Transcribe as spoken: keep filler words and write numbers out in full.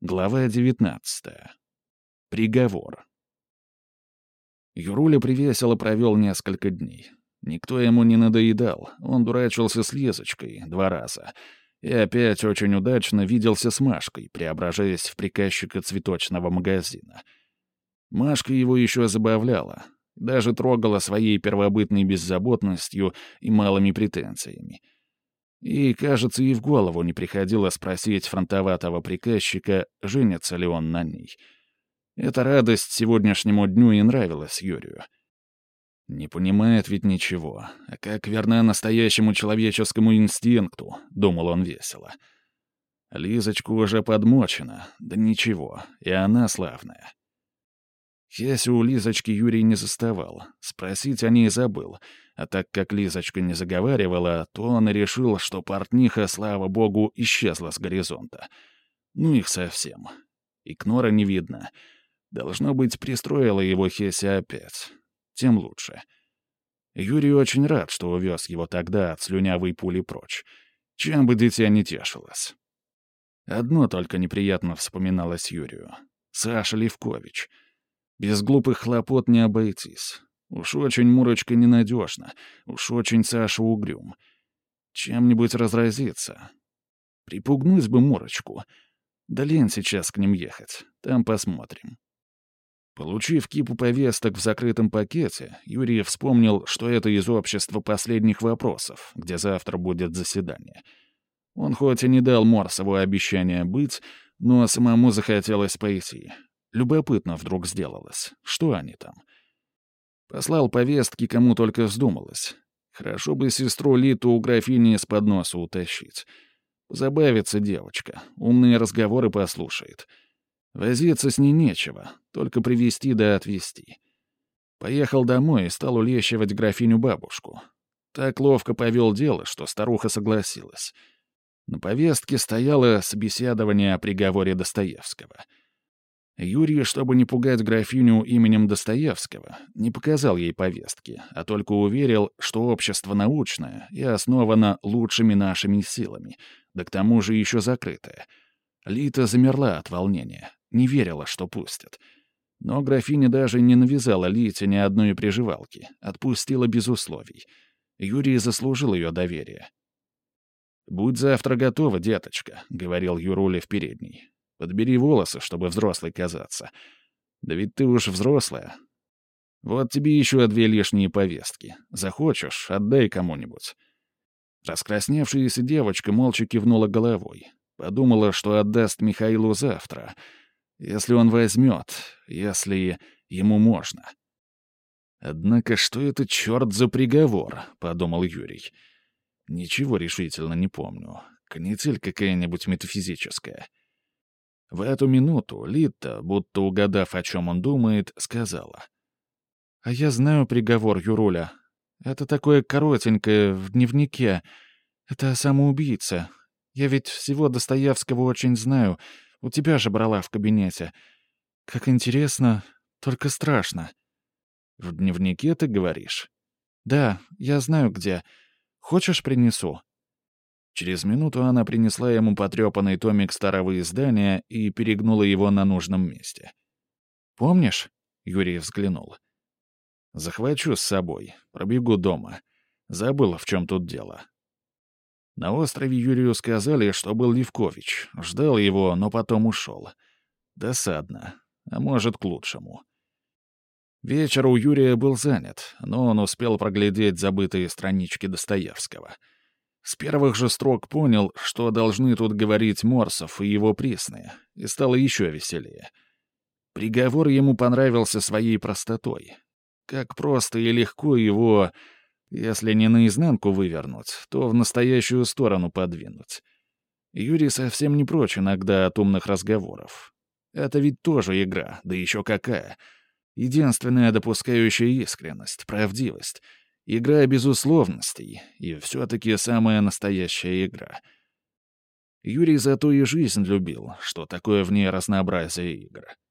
Глава девятнадцатая. Приговор. Юруля привесело провел несколько дней. Никто ему не надоедал, он дурачился с Лизочкой два раза. И опять очень удачно виделся с Машкой, преображаясь в приказчика цветочного магазина. Машка его еще забавляла, даже трогала своей первобытной беззаботностью и малыми претензиями. И, кажется, и в голову не приходило спросить фронтоватого приказчика, женится ли он на ней. Эта радость сегодняшнему дню и нравилась Юрию. Не понимает ведь ничего, а как верна настоящему человеческому инстинкту, думал он весело. Лизочка уже подмочена, да ничего, и она славная. Хеся у Лизочки Юрий не заставал, спросить о ней забыл, а так как Лизочка не заговаривала, то он и решил, что портниха, слава богу, исчезла с горизонта. Ну их совсем. И Кнора не видно. Должно быть, пристроила его Хеся опять. Тем лучше. Юрий очень рад, что увез его тогда от слюнявой пули прочь. Чем бы дитя не тешилось. Одно только неприятно вспоминалось Юрию. Саша Левкович. Без глупых хлопот не обойтись. Уж очень Мурочка ненадежна, уж очень Саша угрюм. Чем-нибудь разразится. Припугнуть бы Мурочку. Да лень сейчас к ним ехать, там посмотрим. Получив кипу повесток в закрытом пакете, Юрий вспомнил, что это из общества последних вопросов, где завтра будет заседание. Он хоть и не дал Морсову обещания быть, но самому захотелось пойти. Любопытно вдруг сделалось. Что они там? Послал повестки, кому только вздумалось. Хорошо бы сестру Литу у графини из-под носа утащить. Забавится девочка, умные разговоры послушает. Возиться с ней нечего, только привезти да отвезти. Поехал домой и стал улещивать графиню-бабушку. Так ловко повел дело, что старуха согласилась. На повестке стояло собеседование о приговоре Достоевского. Юрий, чтобы не пугать графиню именем Достоевского, не показал ей повестки, а только уверил, что общество научное и основано лучшими нашими силами, да к тому же еще закрытое. Лита замерла от волнения, не верила, что пустят. Но графиня даже не навязала Лите ни одной приживалки, отпустила без условий. Юрий заслужил ее доверие. «Будь завтра готова, деточка», — говорил Юруля в передней. «Подбери волосы, чтобы взрослой казаться. Да ведь ты уж взрослая. Вот тебе еще две лишние повестки. Захочешь — отдай кому-нибудь». Раскрасневшаяся девочка молча кивнула головой. Подумала, что отдаст Михаилу завтра. Если он возьмет, если ему можно. «Однако что это, черт, за приговор?» — подумал Юрий. «Ничего решительно не помню. Канитель какая-нибудь метафизическая». В эту минуту Лита, будто угадав, о чем он думает, сказала. «А я знаю приговор, Юруля. Это такое коротенькое, в дневнике. Это самоубийца. Я ведь всего Достоевского очень знаю. У тебя же брала в кабинете. Как интересно, только страшно». «В дневнике ты говоришь?» «Да, я знаю где. Хочешь, принесу?» Через минуту она принесла ему потрепанный томик старого издания и перегнула его на нужном месте. «Помнишь?» — Юрий взглянул. «Захвачу с собой. Пробегу дома. Забыл, в чем тут дело». На острове Юрию сказали, что был Левкович. Ждал его, но потом ушел. Досадно. А может, к лучшему. Вечер у Юрия был занят, но он успел проглядеть забытые странички Достоевского. С первых же строк понял, что должны тут говорить Морсов и его присные, и стало еще веселее. Приговор ему понравился своей простотой. Как просто и легко его, если не наизнанку вывернуть, то в настоящую сторону подвинуть. Юрий совсем не прочь иногда от умных разговоров. Это ведь тоже игра, да еще какая. Единственная допускающая искренность, правдивость. Игра без условностей, и все-таки самая настоящая игра. Юрий зато и жизнь любил, что такое в ней разнообразие игр.